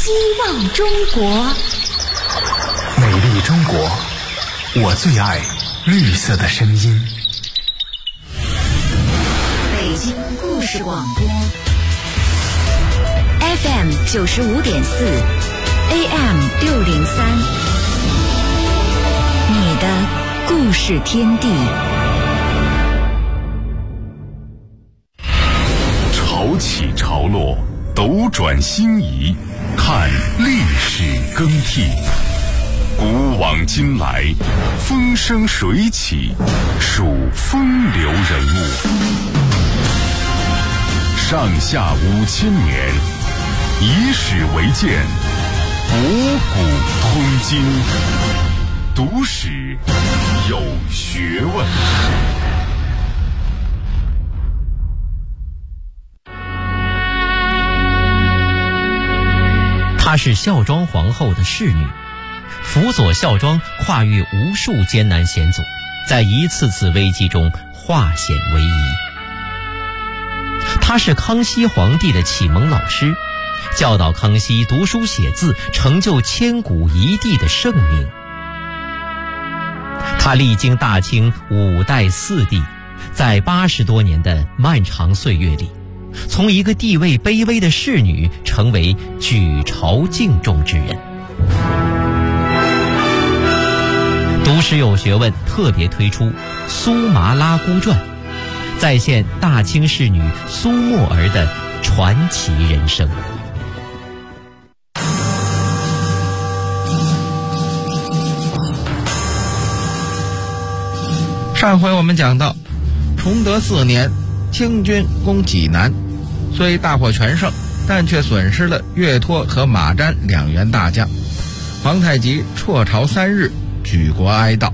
希望中国， 美丽中国，我最爱绿色的声音。 北京故事广播 FM 95.4 AM 603，你的故事天地。 潮起潮落，斗转星移，看历史更替，古往今来，风生水起，数风流人物。上下5000年，以史为鉴，博古通今，读史有学问。 她是孝庄皇后的侍女，辅佐孝庄跨越无数艰难险阻，在一次次危机中化险为夷。她是康熙皇帝的启蒙老师，教导康熙读书写字，成就千古一帝的盛名。她历经大清5代4帝，在80多年的漫长岁月里，从一个地位卑微的侍女成为举朝敬重之人。读史有学问特别推出《苏麻拉姑传》，再现大清侍女苏沫儿的传奇人生。 上回我们讲到，崇德4年，清军攻济南，虽大获全胜，但却损失了岳托和马瞻2员大将。皇太极辍朝3日，举国哀悼。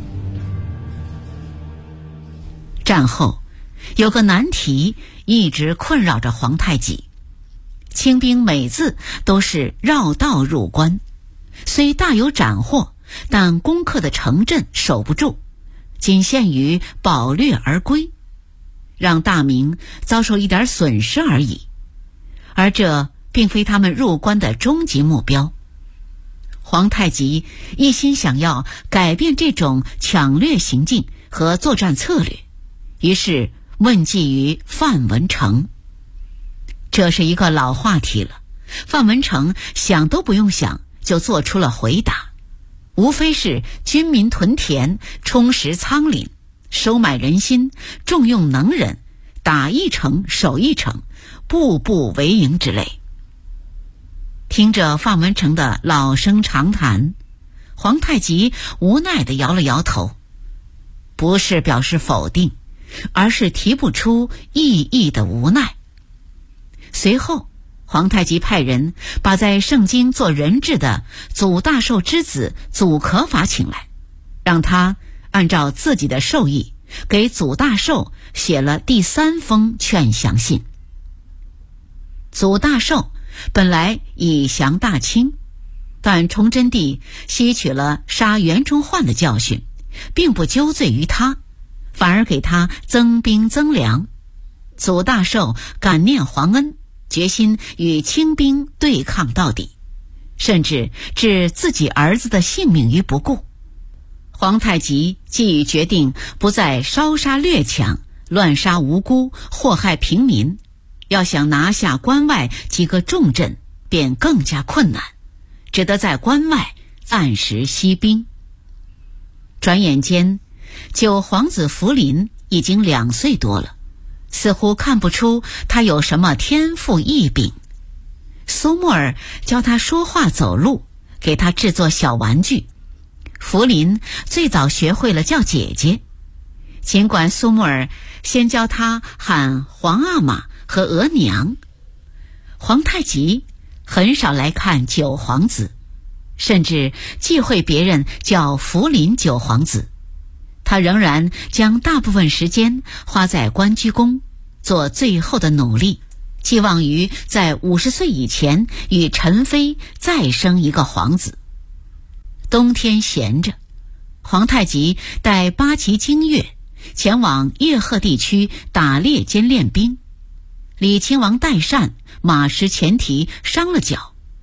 战后有个难题一直困扰着皇太极，清兵每次都是绕道入关，虽大有斩获，但攻克的城镇守不住，仅限于饱掠而归，让大明遭受一点损失而已，而这并非他们入关的终极目标。皇太极一心想要改变这种抢掠行径和作战策略，于是问计于范文成。这是一个老话题了，范文成想都不用想就做出了回答，无非是军民屯田，充实仓廪，收买人心，重用能人，打一城守一城，步步为营之类。听着范文成的老生常谈，皇太极无奈地摇了摇头，不是表示否定，而是提不出意义的无奈。随后皇太极派人把在盛京做人质的祖大寿之子祖可法请来，让他按照自己的授意给祖大寿写了第3封劝降信。祖大寿本来以降大清，但崇祯帝吸取了杀袁崇焕的教训，并不纠罪于他，反而给他增兵增粮。祖大寿感念皇恩，决心与清兵对抗到底，甚至置自己儿子的性命于不顾。皇太极既已决定不再烧杀掠抢，乱杀无辜，祸害平民，要想拿下关外几个重镇便更加困难，只得在关外暂时息兵。转眼间9皇子福临已经2岁多了，似乎看不出他有什么天赋异禀。苏沫儿教他说话走路，给他制作小玩具。福临最早学会了叫姐姐，尽管苏沫儿先教他喊皇阿玛和额娘。皇太极很少来看9皇子，甚至忌讳别人叫福临9皇子。他仍然将大部分时间花在关雎宫，做最后的努力，寄望于在50岁以前与陈妃再生一个皇子。冬天闲着，皇太极带8旗经岳前往叶赫地区打猎兼练兵。李亲王代善马失前蹄伤了脚，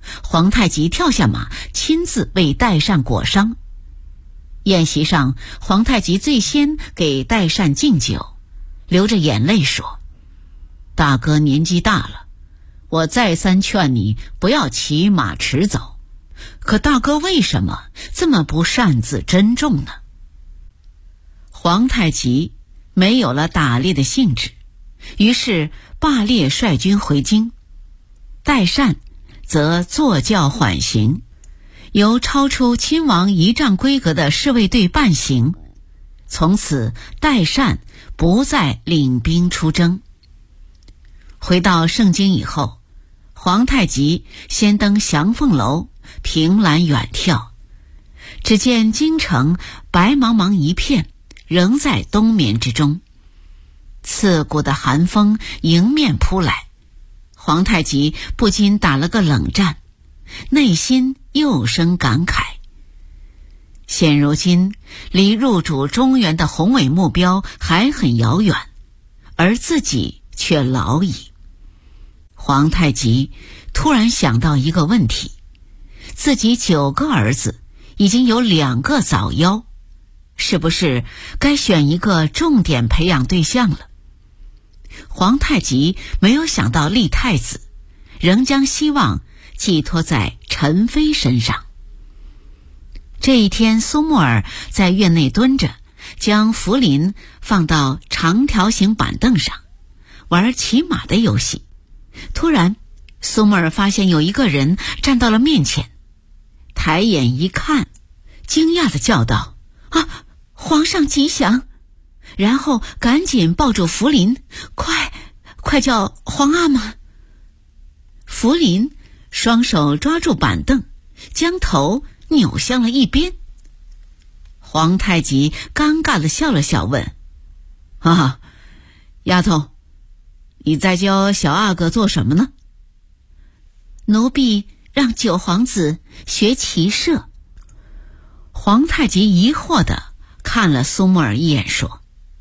皇太极跳下马，亲自为代善裹伤。宴席上，皇太极最先给代善敬酒，流着眼泪说：大哥年纪大了，我再三劝你不要骑马驰走，可大哥为什么这么不擅自珍重呢？皇太极没有了打猎的兴致，于是罢猎率军回京。代善则坐轿缓行，由超出亲王仪仗规格的侍卫队伴行。从此代善不再领兵出征。回到盛京以后，皇太极先登祥凤楼，凭栏远眺，只见京城白茫茫一片，仍在冬眠之中。刺骨的寒风迎面扑来，皇太极不禁打了个冷战，内心又生感慨。现如今离入主中原的宏伟目标还很遥远，而自己却老矣。皇太极突然想到一个问题，自己9个儿子已经有2个早夭，是不是该选一个重点培养对象了？皇太极没有想到立太子，仍将希望寄托在陈妃身上。这一天，苏木儿在院内蹲着，将福临放到长条形板凳上，玩骑马的游戏。突然，苏木儿发现有一个人站到了面前，抬眼一看，惊讶地叫道：啊，皇上吉祥！然后赶紧抱住福临，快叫皇阿玛！福临双手抓住板凳，将头扭向了一边。皇太极尴尬地笑了笑，问：啊，丫头，你在教小阿哥做什么呢？奴婢让九皇子学骑射。皇太极疑惑地看了苏木儿一眼，说：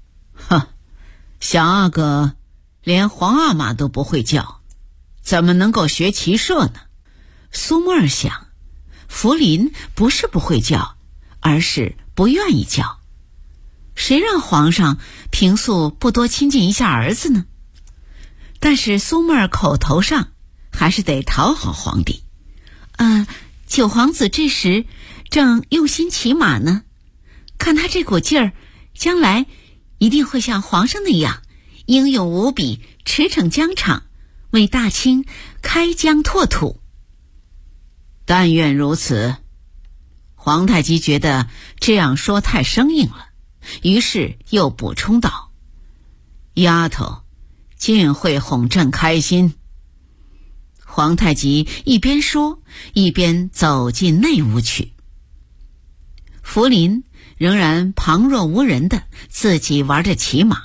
小阿哥连皇阿玛都不会叫，怎么能够学骑射呢？苏木儿想，福临不是不会叫，而是不愿意叫。谁让皇上平素不多亲近一下儿子呢？但是苏木儿口头上还是得讨好皇帝。九皇子这时正用心骑马呢，看他这股劲儿，将来一定会像皇上那样英勇无比，驰骋疆场，为大清开疆拓土。但愿如此。皇太极觉得这样说太生硬了，于是又补充道：丫头，尽会哄朕开心。皇太极一边说，一边走进内屋去。福临仍然旁若无人的自己玩着骑马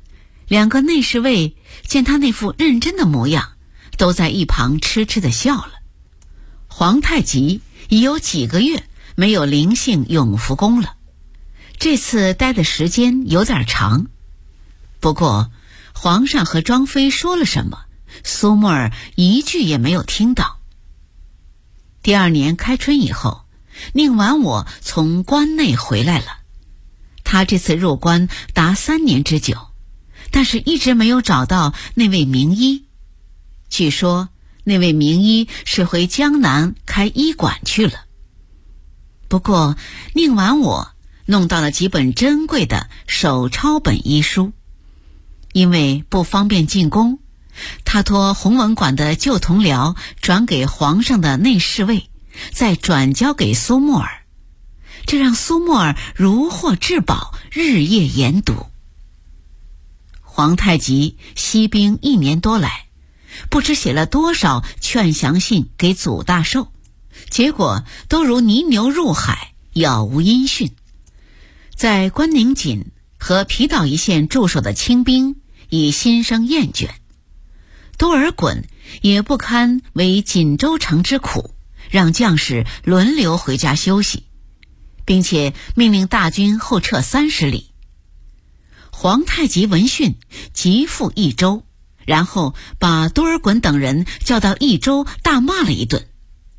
，2个内侍卫见他那副认真的模样，都在一旁痴痴地笑了。皇太极已有几个月没有灵性永福宫了，这次待的时间有点长。不过皇上和庄妃说了什么，苏木儿一句也没有听到。第2年开春以后，宁完我从关内回来了。他这次入关达3年之久，但是一直没有找到那位名医。据说那位名医是回江南开医馆去了。不过宁完我弄到了几本珍贵的手抄本医书，因为不方便进宫，他托弘文馆的旧同僚转给皇上的内侍卫，再转交给苏木儿，这让苏木儿如获至宝，日夜研读。皇太极息兵1年多来，不知写了多少劝降信给祖大寿，结果都如泥牛入海，杳无音讯。在关宁锦和皮岛一线驻守的清兵已心生厌倦，多尔衮也不堪为锦州城之苦，让将士轮流回家休息，并且命令大军后撤30里。皇太极闻讯急赴益州，然后把多尔衮等人叫到益州大骂了一顿，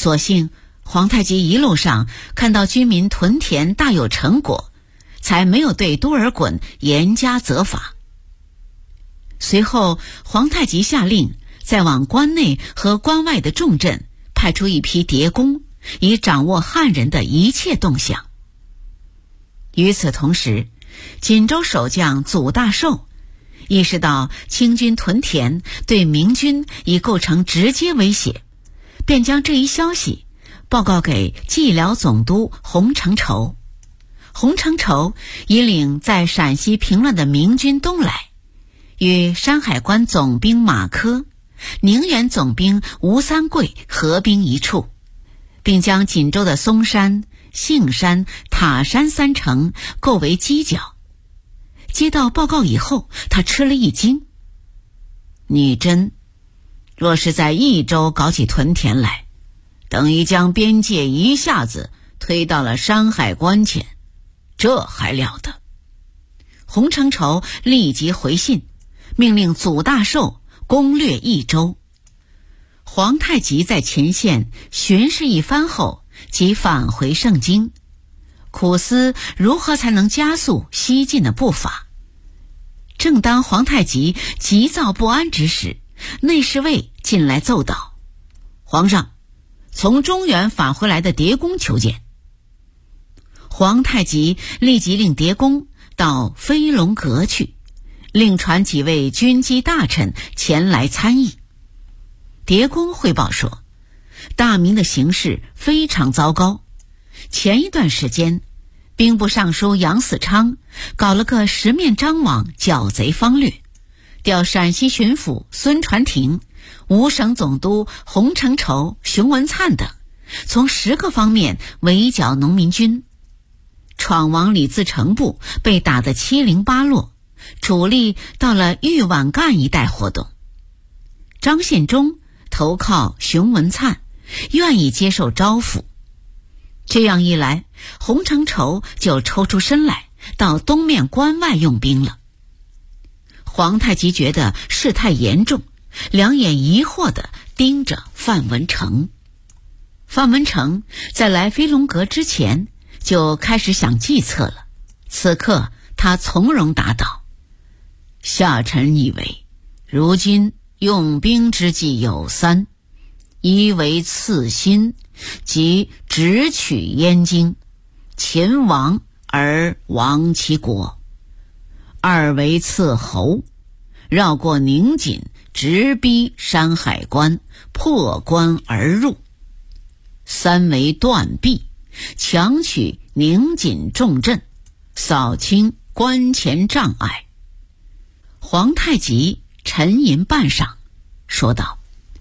所幸皇太极一路上看到军民屯田大有成果，才没有对多尔衮严加责罚。随后皇太极下令再往关内和关外的重镇派出一批谍工，以掌握汉人的一切动向。与此同时，锦州守将祖大寿意识到清军屯田对明军已构成直接威胁，便将这一消息报告给蓟辽总督洪承畴。洪承畴引领在陕西平乱的明军东来，与山海关总兵马科、宁远总兵吴三桂合兵一处，并将锦州的松山、杏山、塔山三城构为犄角。接到报告以后，他吃了一惊。女真若是在益州搞起屯田来，等于将边界一下子推到了山海关前，这还了得。洪承畴立即回信，命令祖大寿攻略益州。皇太极在前线巡视一番后，即返回盛京，苦思如何才能加速西进的步伐。正当皇太极急躁不安之时，内侍卫进来奏道：皇上，从中原返回来的谍工求见。皇太极立即令谍工到飞龙阁去，另传几位军机大臣前来参议。谍工汇报说，大明的形势非常糟糕，前一段时间兵部尚书杨嗣昌搞了个十面张网剿贼方略，调陕西巡抚孙传庭、五省总督洪承畴、熊文灿等，从10个方面围剿农民军。闯王李自成部被打得七零八落，主力到了豫皖赣一带活动。张献忠投靠熊文灿，愿意接受招抚。这样一来，洪承畴就抽出身来，到东面关外用兵了。皇太极觉得事态严重，两眼疑惑地盯着范文成。范文成在来飞龙阁之前就开始想计策了，此刻他从容答道：下臣以为，如今用兵之计有3：一为刺新，即直取燕京，秦王而亡其国；二为刺侯，绕过宁锦，直逼山海关，破关而入；三为断臂，强取宁锦重镇，扫清关前障碍。皇太极沉吟半晌，说道：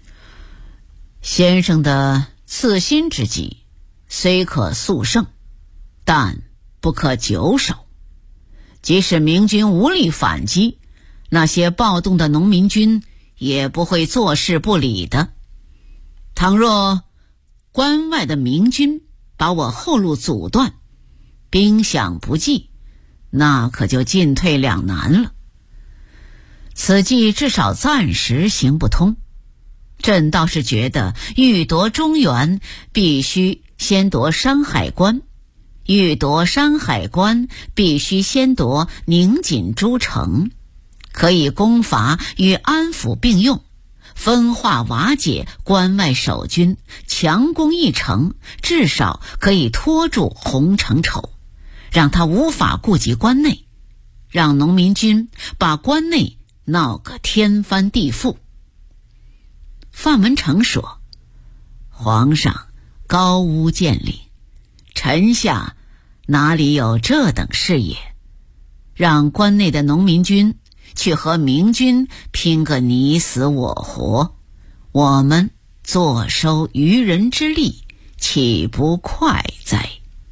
先生的刺新之计虽可速胜，但不可久守。即使明军无力反击，那些暴动的农民军也不会坐视不理的。倘若关外的明军把我后路阻断，兵饷不济，那可就进退两难了。此计至少暂时行不通。朕倒是觉得欲夺中原，必须先夺山海关；欲夺山海关，必须先夺宁锦诸城，可以攻伐与安抚并用，分化瓦解关外守军，强攻一城，至少可以拖住洪承畴，让他无法顾及关内，让农民军把关内闹个天翻地覆。范文成说：皇上高屋建瓴，臣下哪里有这等事业？让关内的农民军去和明军拼个你死我活，我们坐收渔人之利，岂不快哉？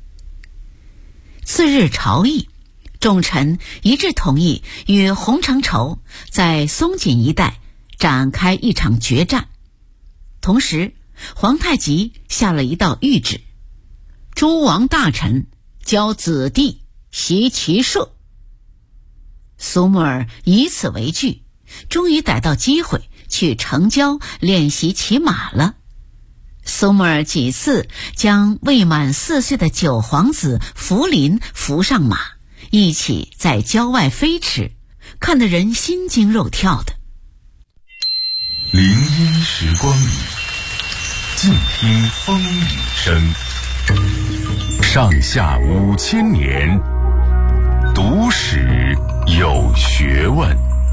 次日朝议，众臣一致同意与洪承畴在松锦一带展开一场决战。同时，皇太极下了一道谕旨：诸王大臣教子弟习骑射。苏木尔以此为据，终于逮到机会去城郊练习骑马了。 苏木尔几次将未满4岁的九皇子福临扶上马，一起在郊外飞驰，看得人心惊肉跳的。 林荫时光里，静听风雨声。上下5000年，读史有学问。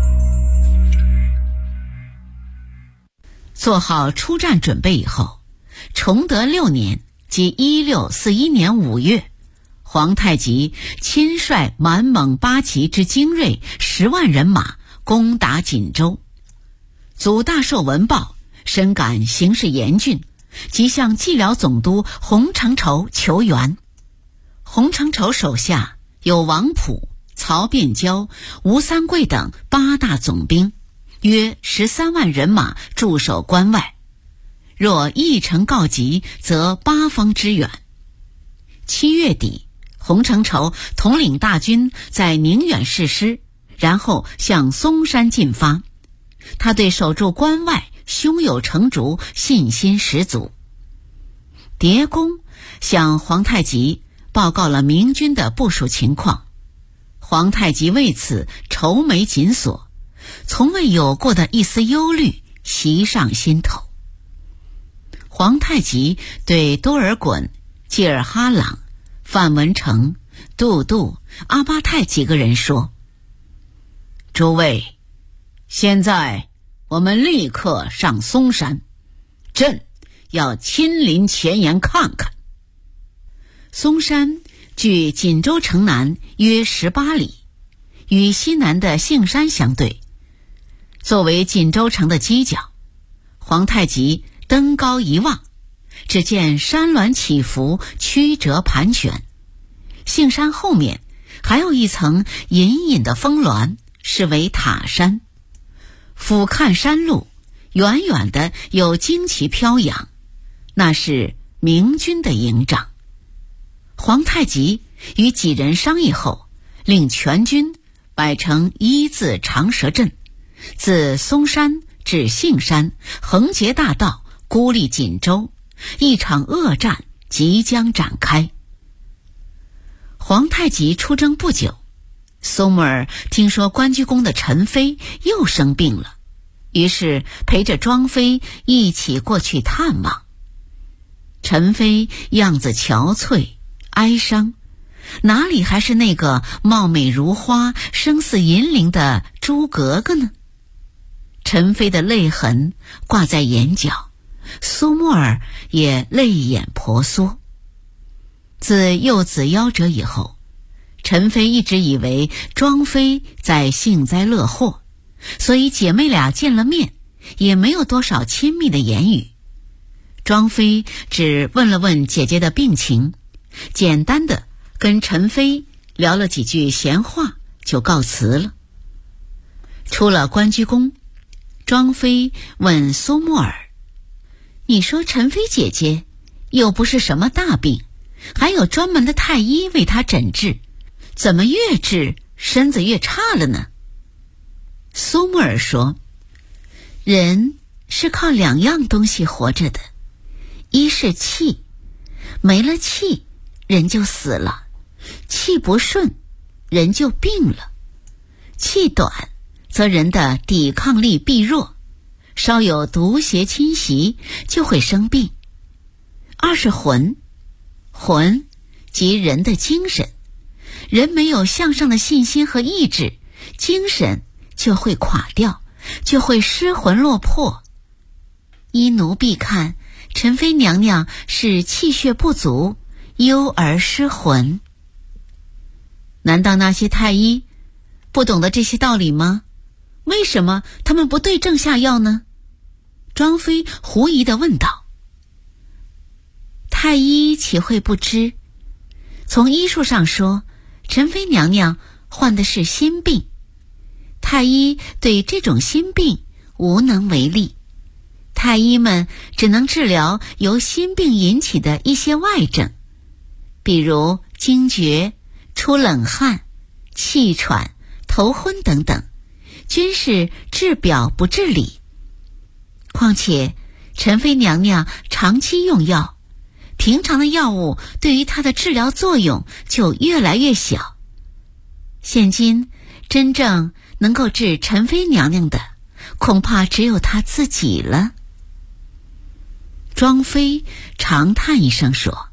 做好出战准备以后，崇德6年，即1641年5月，皇太极亲率满蒙八旗之精锐10万人马攻打锦州。祖大寿闻报，深感形势严峻，即向蓟辽总督洪承畴求援。洪承畴手下有王溥、曹变交、吴三桂等8大总兵，约13万人马驻守关外。若一城告急，则八方支援。7月底，洪承畴统领大军在宁远誓师，然后向嵩山进发。他对守住关外胸有成竹，信心十足。迭公向皇太极报告了明军的部署情况，皇太极为此愁眉紧锁，从未有过的一丝忧虑袭上心头。皇太极对多尔衮、济尔哈朗、范文成、杜度、阿巴泰几个人说：诸位，现在我们立刻上嵩山，朕要亲临前沿看看。嵩山距锦州城南约18里，与西南的杏山相对。作为锦州城的犄角，皇太极登高一望，只见山峦起伏，曲折盘旋。杏山后面还有一层隐隐的峰峦，是为塔山。俯瞰山路，远远的有旌旗飘扬，那是明军的营帐。皇太极与几人商议后，令全军摆成1字长蛇阵，自嵩山至杏山，横截大道，孤立锦州，一场恶战即将展开。皇太极出征不久，苏木尔听说关雎宫的陈妃又生病了，于是陪着庄妃一起过去探望。陈妃样子憔悴哀伤，哪里还是那个貌美如花、声似银铃的朱格格呢？陈妃的泪痕挂在眼角，苏木尔也泪眼婆娑。自幼子夭折以后，陈妃一直以为庄妃在幸灾乐祸，所以姐妹俩见了面也没有多少亲密的言语。庄妃只问了问姐姐的病情，简单的跟陈妃聊了几句闲话，就告辞了。出了关雎宫，庄妃问苏木尔：你说陈妃姐姐又不是什么大病，还有专门的太医为她诊治，怎么越治身子越差了呢？苏木尔说：人是靠2样东西活着的，一是气，没了气人就死了，气不顺人就病了，气短则人的抵抗力必弱，稍有毒邪侵袭就会生病。二是魂，魂即人的精神，人没有向上的信心和意志，精神就会垮掉，就会失魂落魄。依奴婢看，陈妃娘娘是气血不足，忧而失魂。难道那些太医不懂得这些道理吗？为什么他们不对症下药呢？庄妃狐疑地问道。太医岂会不知？从医术上说，陈妃娘娘患的是心病，太医对这种心病无能为力，太医们只能治疗由心病引起的一些外症，比如惊厥、出冷汗、气喘、头昏等等，均是治表不治里。况且陈妃娘娘长期用药，平常的药物对于她的治疗作用就越来越小。现今真正能够治陈妃娘娘的，恐怕只有她自己了。庄妃长叹一声说：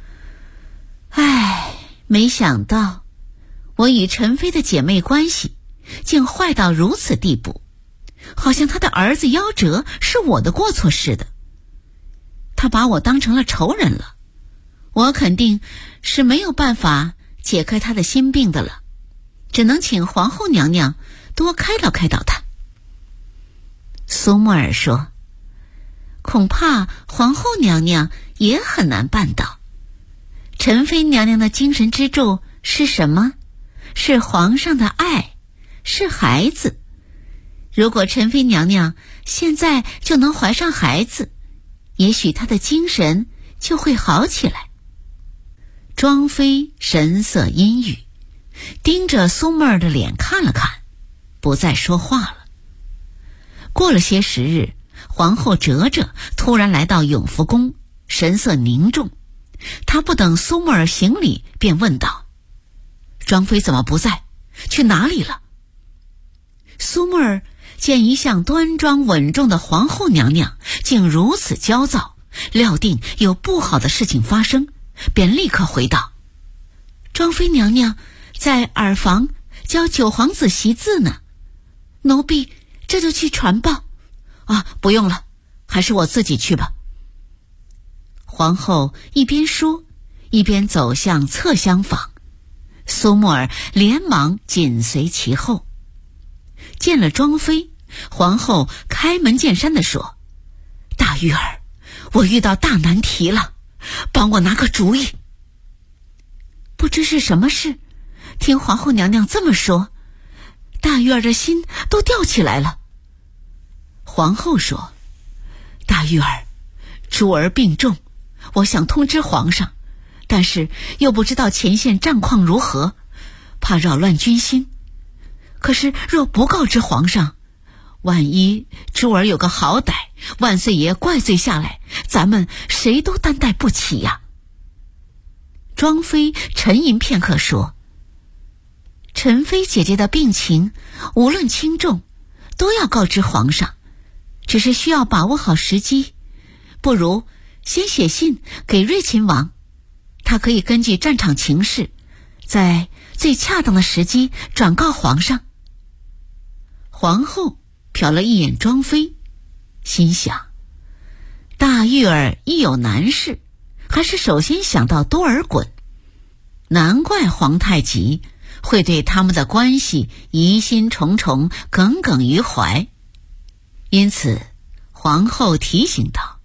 唉，没想到我与陈妃的姐妹关系竟坏到如此地步，好像她的儿子夭折是我的过错似的。她把我当成了仇人了，我肯定是没有办法解开她的心病的了，只能请皇后娘娘多开导开导她。苏沫儿说：恐怕皇后娘娘也很难办到。陈妃娘娘的精神支柱是什么？是皇上的爱，是孩子。如果陈妃娘娘现在就能怀上孩子，也许她的精神就会好起来。庄妃神色阴郁，盯着苏沫儿的脸看了看，不再说话了。过了些时日，皇后哲哲突然来到永福宫，神色凝重。她不等苏沫儿行礼，便问道：庄妃怎么不在？去哪里了？苏沫儿见一向端庄稳重的皇后娘娘竟如此焦躁，料定有不好的事情发生，便立刻回道：庄妃娘娘在耳房教九皇子习字呢，奴婢这就去传报。不用了，还是我自己去吧。皇后一边说，一边走向侧厢房，苏沫儿连忙紧随其后。见了庄妃，皇后开门见山地说：大玉儿，我遇到大难题了，帮我拿个主意。不知是什么事，听皇后娘娘这么说，大玉儿的心都吊起来了。皇后说：大玉儿，珠儿病重，我想通知皇上，但是又不知道前线战况如何，怕扰乱军心。可是若不告知皇上，万一珠儿有个好歹，万岁爷怪罪下来，咱们谁都担待不起呀。庄妃沉吟片刻说：陈妃姐姐的病情无论轻重，都要告知皇上，只是需要把握好时机。不如先写信给睿亲王，他可以根据战场情势，在最恰当的时机转告皇上。皇后瞟了一眼庄妃，心想：大玉儿一有难事，还是首先想到多尔衮，难怪皇太极会对他们的关系疑心重重，耿耿于怀。因此皇后提醒道：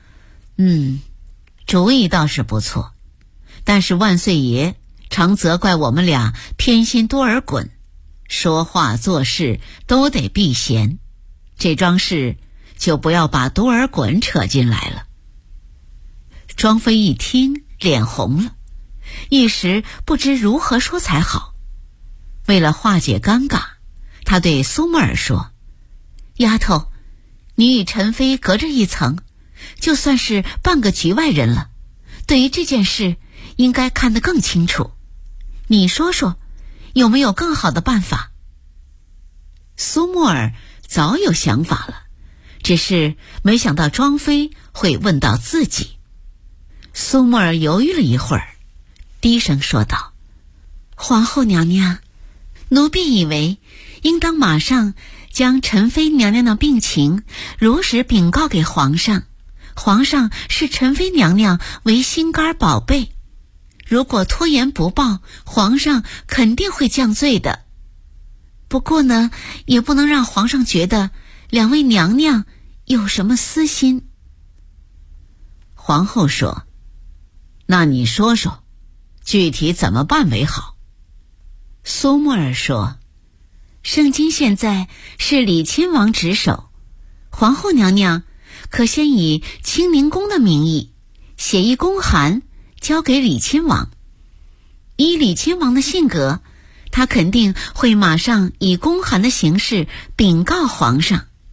主意倒是不错，但是万岁爷常责怪我们俩偏心多尔衮，说话做事都得避嫌，这桩事就不要把多尔衮扯进来了。庄妃一听脸红了，一时不知如何说才好。为了化解尴尬，她对苏沫儿说：丫头，你与陈妃隔着一层，就算是半个局外人了，对于这件事应该看得更清楚。你说说，有没有更好的办法？苏沫儿早有想法了，只是没想到庄妃会问到自己。苏沫儿犹豫了一会儿，低声说道：皇后娘娘，奴婢以为应当马上将陈妃娘娘的病情如实禀告给皇上，皇上视陈妃娘娘为心肝宝贝，如果拖延不报，皇上肯定会降罪的。不过呢，也不能让皇上觉得两位娘娘有什么私心。皇后说：那你说说，具体怎么办为好？苏沫儿说：圣经现在是李亲王值守，皇后娘娘可先以清宁宫的名义写一公函交给李亲王。依李亲王的性格，他肯定会马上以公函的形式禀告皇上，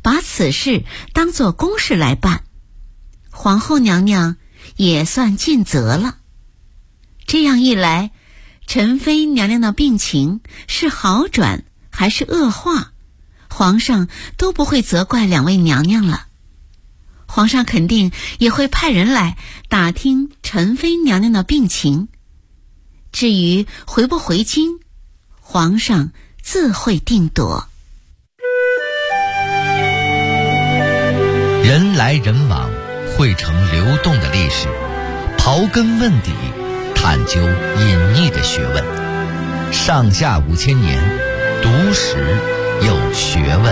把此事当作公事来办，皇后娘娘也算尽责了。这样一来，陈妃娘娘的病情是好转还是恶化，皇上都不会责怪两位娘娘了。皇上肯定也会派人来打听陈妃娘娘的病情。至于回不回京，皇上自会定夺。 人来人往，汇成流动的历史，刨根问底，探究隐匿的学问。上下5000年，读史有学问。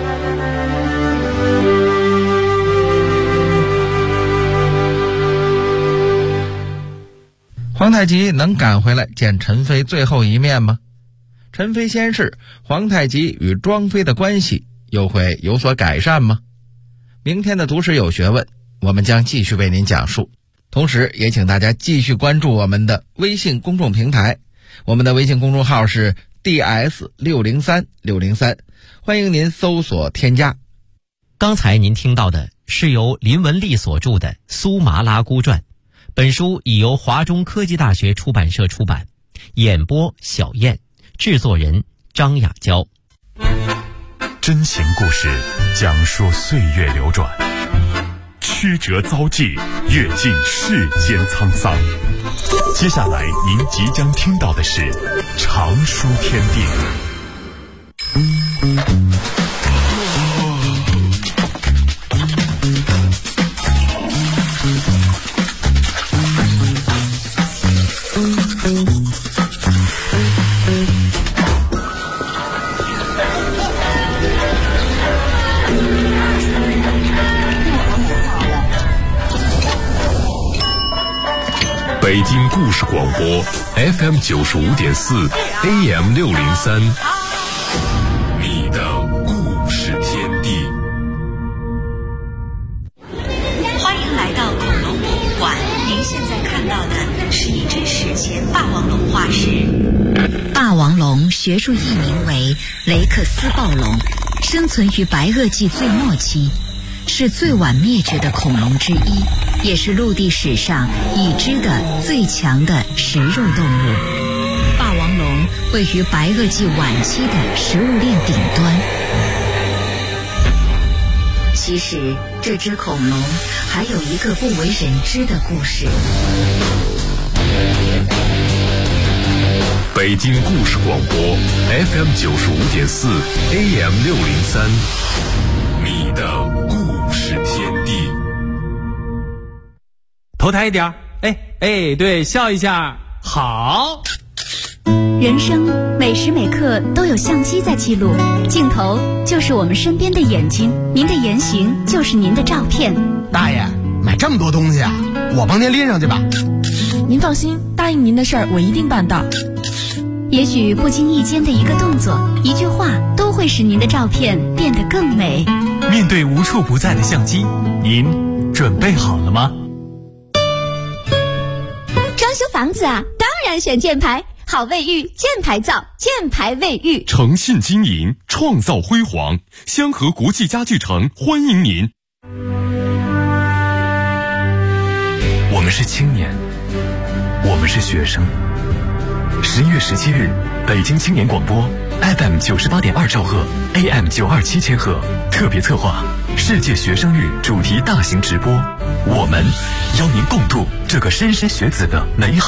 皇太极能赶回来见陈妃最后一面吗？陈妃先逝，皇太极与庄妃的关系又会有所改善吗？明天的读史有学问，我们将继续为您讲述。同时也请大家继续关注我们的微信公众平台，我们的微信公众号是 DS603603，欢迎您搜索添加。 刚才您听到的是由林文丽所著的《苏麻拉姑传》，本书已由华中科技大学出版社出版，演播小燕，制作人张雅娇。 真情故事讲述岁月流转，曲折遭际，阅尽世间沧桑。接下来您即将听到的是常书天地。北京故事广播 FM 95.4 AM 603，你的故事天地。 欢迎来到恐龙博物馆，您现在看到的是一只史前霸王龙化石。霸王龙学术译名为雷克斯暴龙，生存于白垩纪最末期，是最晚灭绝的恐龙之一，也是陆地史上已知的最强的食肉动物。霸王龙位于白垩纪晚期的食物链顶端。其实这只恐龙还有一个不为人知的故事。 北京故事广播 FM 95.4 AM 603，你的故事天地。 头抬一点，对，笑一下，好。 人生每时每刻都有相机在记录，镜头就是我们身边的眼睛，您的言行就是您的照片。 大爷，买这么多东西啊，我帮您拎上去吧。 您放心，答应您的事儿我一定办到。 也许不经意间的一个动作、一句话，都会使您的照片变得更美。 面对无处不在的相机，您准备好了吗？ 装修房子啊，当然选箭牌，好卫浴，箭牌造，箭牌卫浴， 诚信经营，创造辉煌。香河国际家具城欢迎您。 我们是青年，我们是学生。11月17日，北京青年广播 FM 98.2兆赫 AM 927千赫特别策划世界学生日主题大型直播，我们邀您共度这个莘莘学子的美好